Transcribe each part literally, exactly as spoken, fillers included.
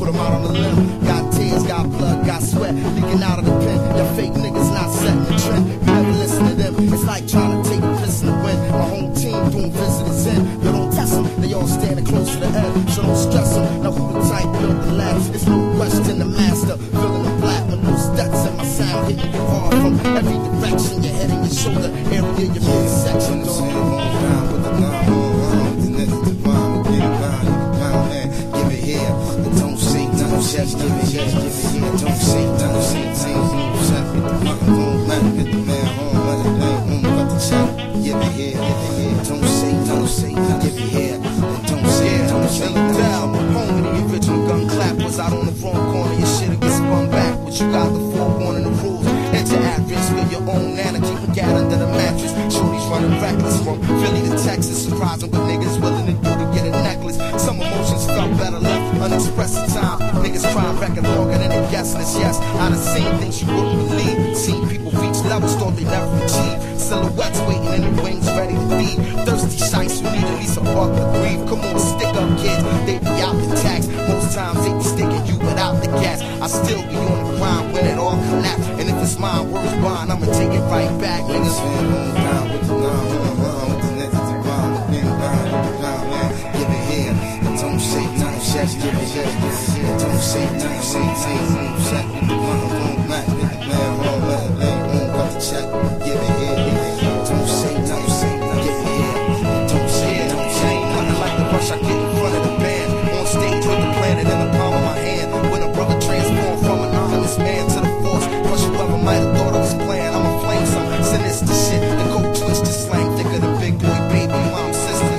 put them out on the limb. Got tears, got blood, got sweat, leaking out of the pen. Your fake niggas not setting the trend. You never listen to them. It's like trying to take a piss in the wind. My home team doing visitors in. You don't test them, they all standing close to the end. So don't stress them. Now who the type built the last? It's no question the master. Feeling the black with no stats and my sound hitting you hard from every direction. Your head and your shoulder area, your midsection. Down with the line, on the niggas to rhyme and get around. Round man, give it here. And don't say nothing, just give it here, give it here. Don't say nothing, say nothing. Set with the fucking home, man, get the man home, let it ain't home, got the check. Give it here, give it here. Don't say nothing, say nothing, give it here. And don't say, don't say nothing. Home of the original gun clap was out on the wrong corner. Your shit'll get spun back, but you got the forewarning, the rules. Enter at risk with your own nana, keep a gat under the mattress. Shorty's running reckless from Philly to Texas, surprising what niggas willing to do to get a necklace. Some emotions felt better left unexpressed at time. Niggas crying record longer than a guest list. Yes, I done seen things you wouldn't believe. Seen people reach levels thought they never achieved. Silhouettes waiting in the wings ready to feed. Thirsty shites who need at least a buck to breathe. Come on, stick up kids, they be out the tax. Most times they be sticking you without the gas. I still be on the grind when it all collapse. And if it's mine, words bond, I'ma take it right back, niggas. Down with the line, on with the niggas to rhyme and get around. Round man, give it here. And don't say nothing, just give it here, give it here. Don't say nothing, say nothing. Set with the line, on man, get the man home, let it ain't home, got the check. Give it here, give it here. Don't say nothing, say nothing, give it here. Don't say, don't say nothing. Like the rush I get in front of the band. On stage with the planet in the palm of my hand. When a brother transformed from an honest man to the force. Cause whoever might have thought I was playing, I'm a flame, some sinister shit. The go twist, the slang thicker than big boy baby mom sisters.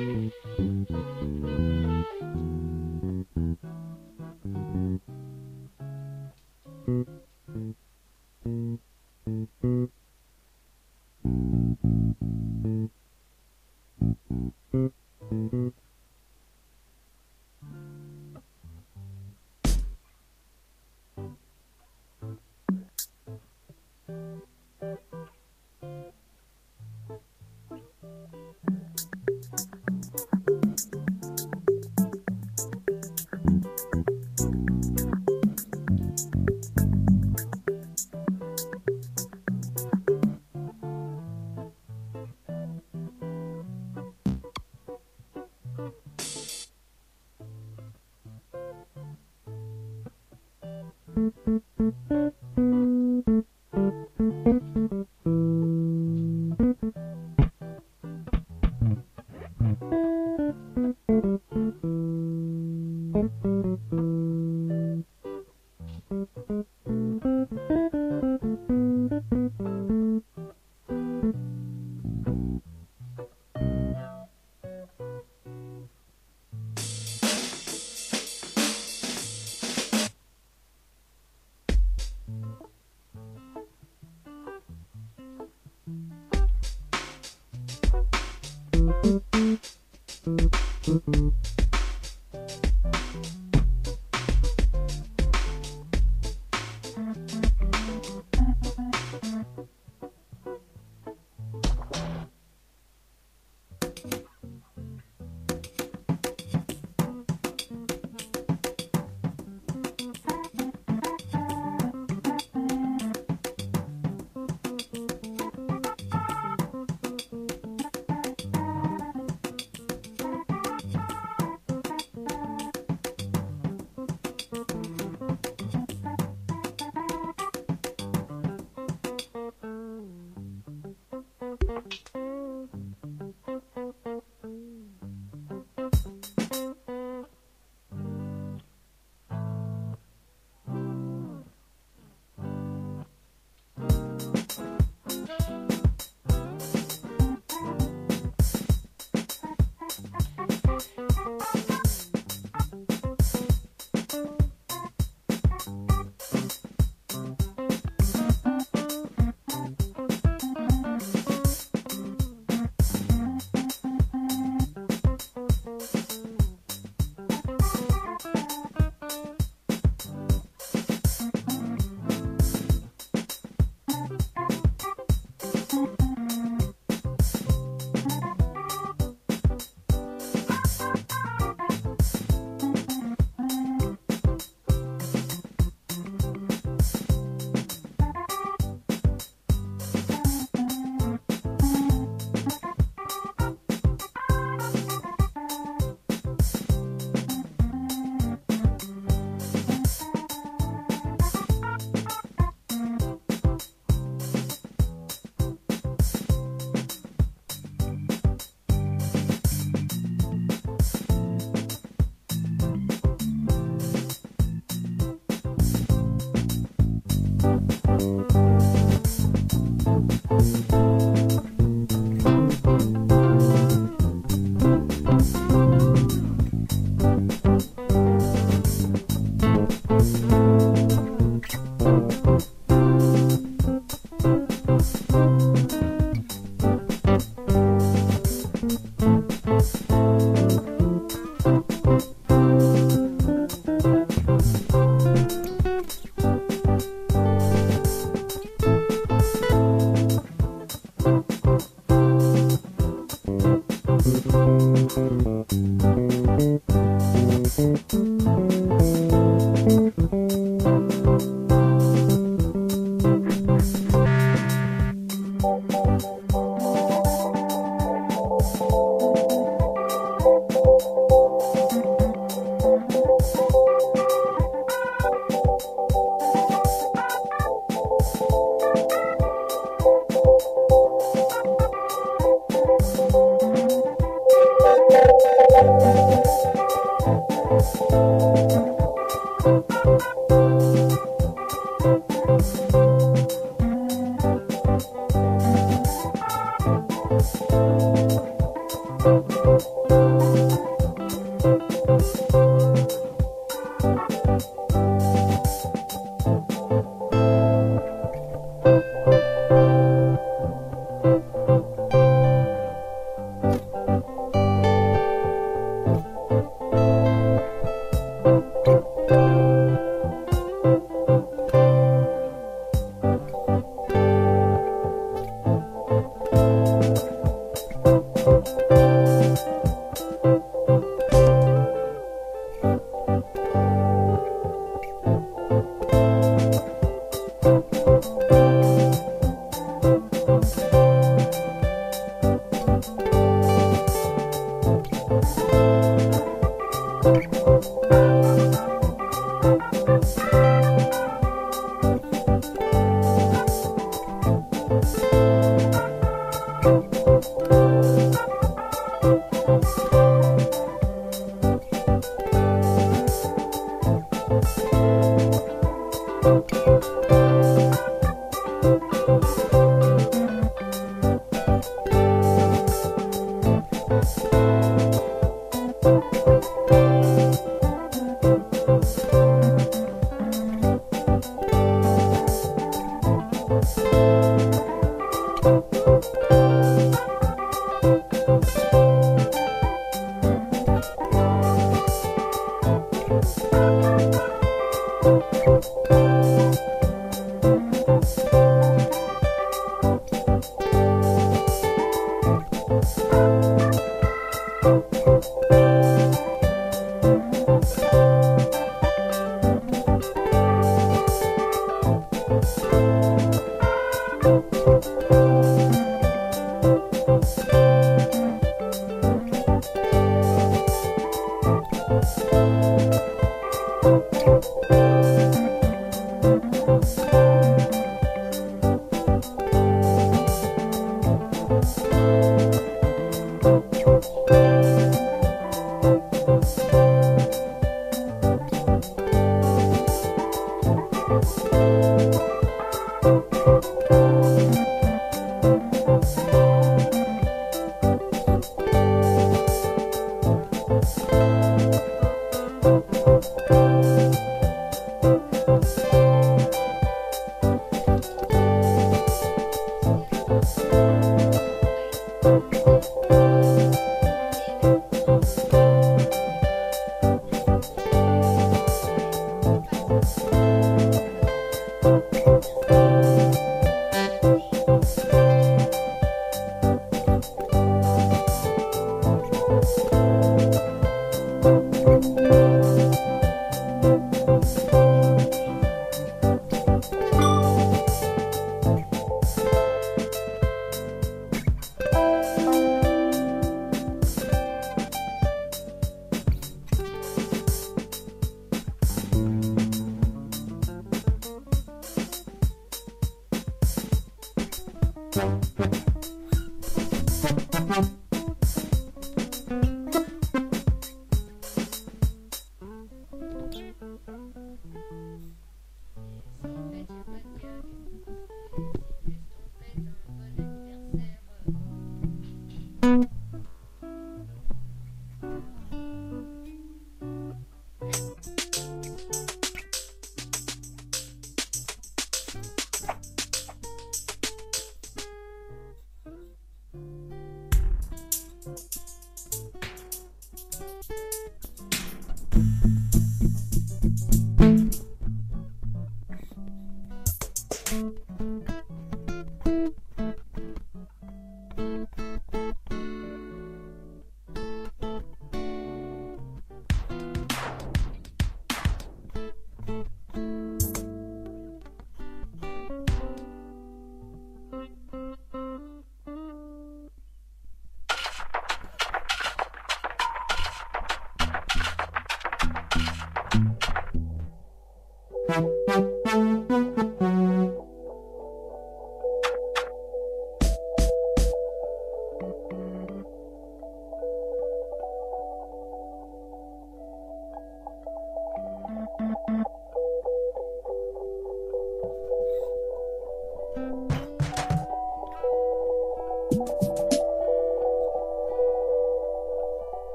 Thank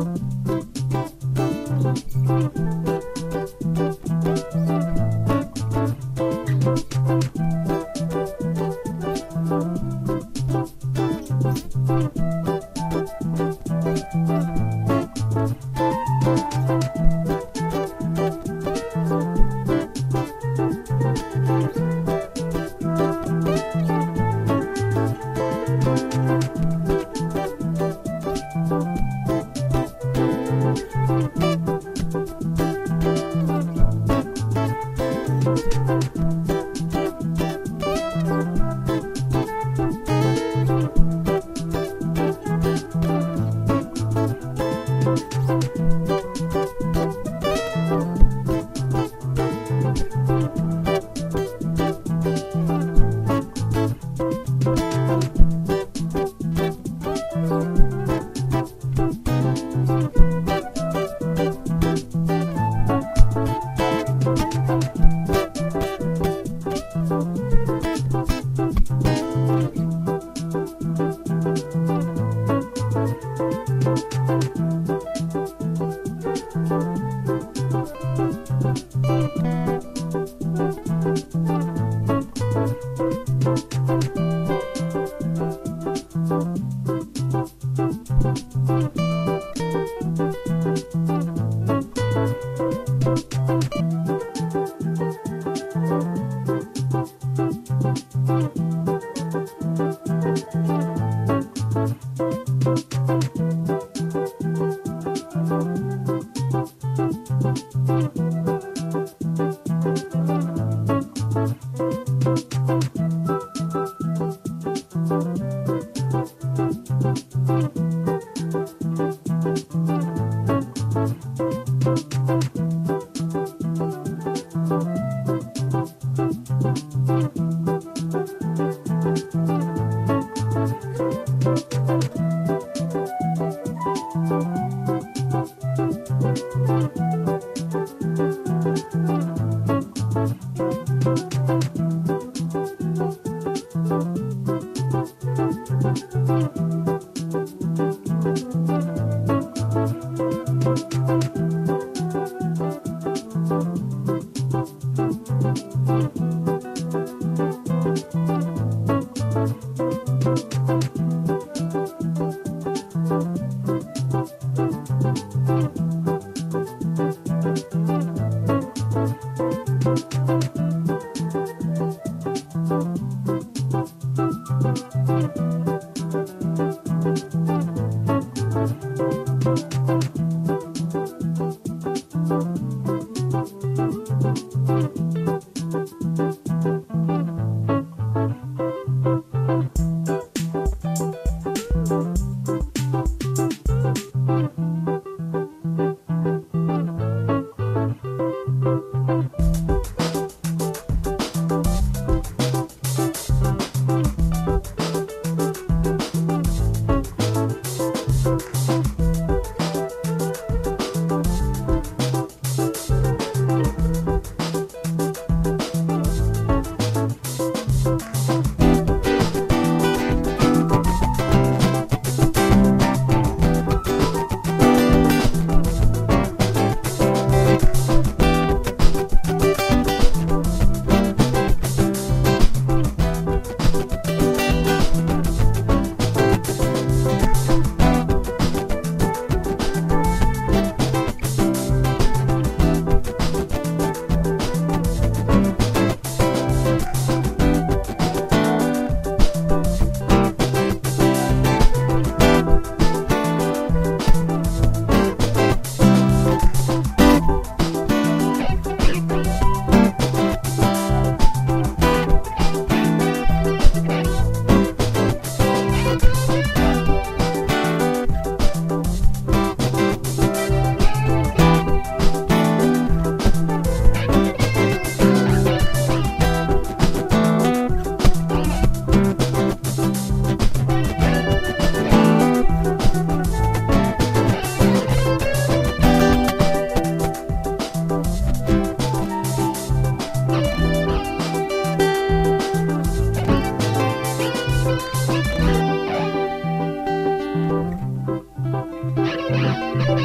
Thank you.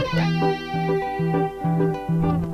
Thank you.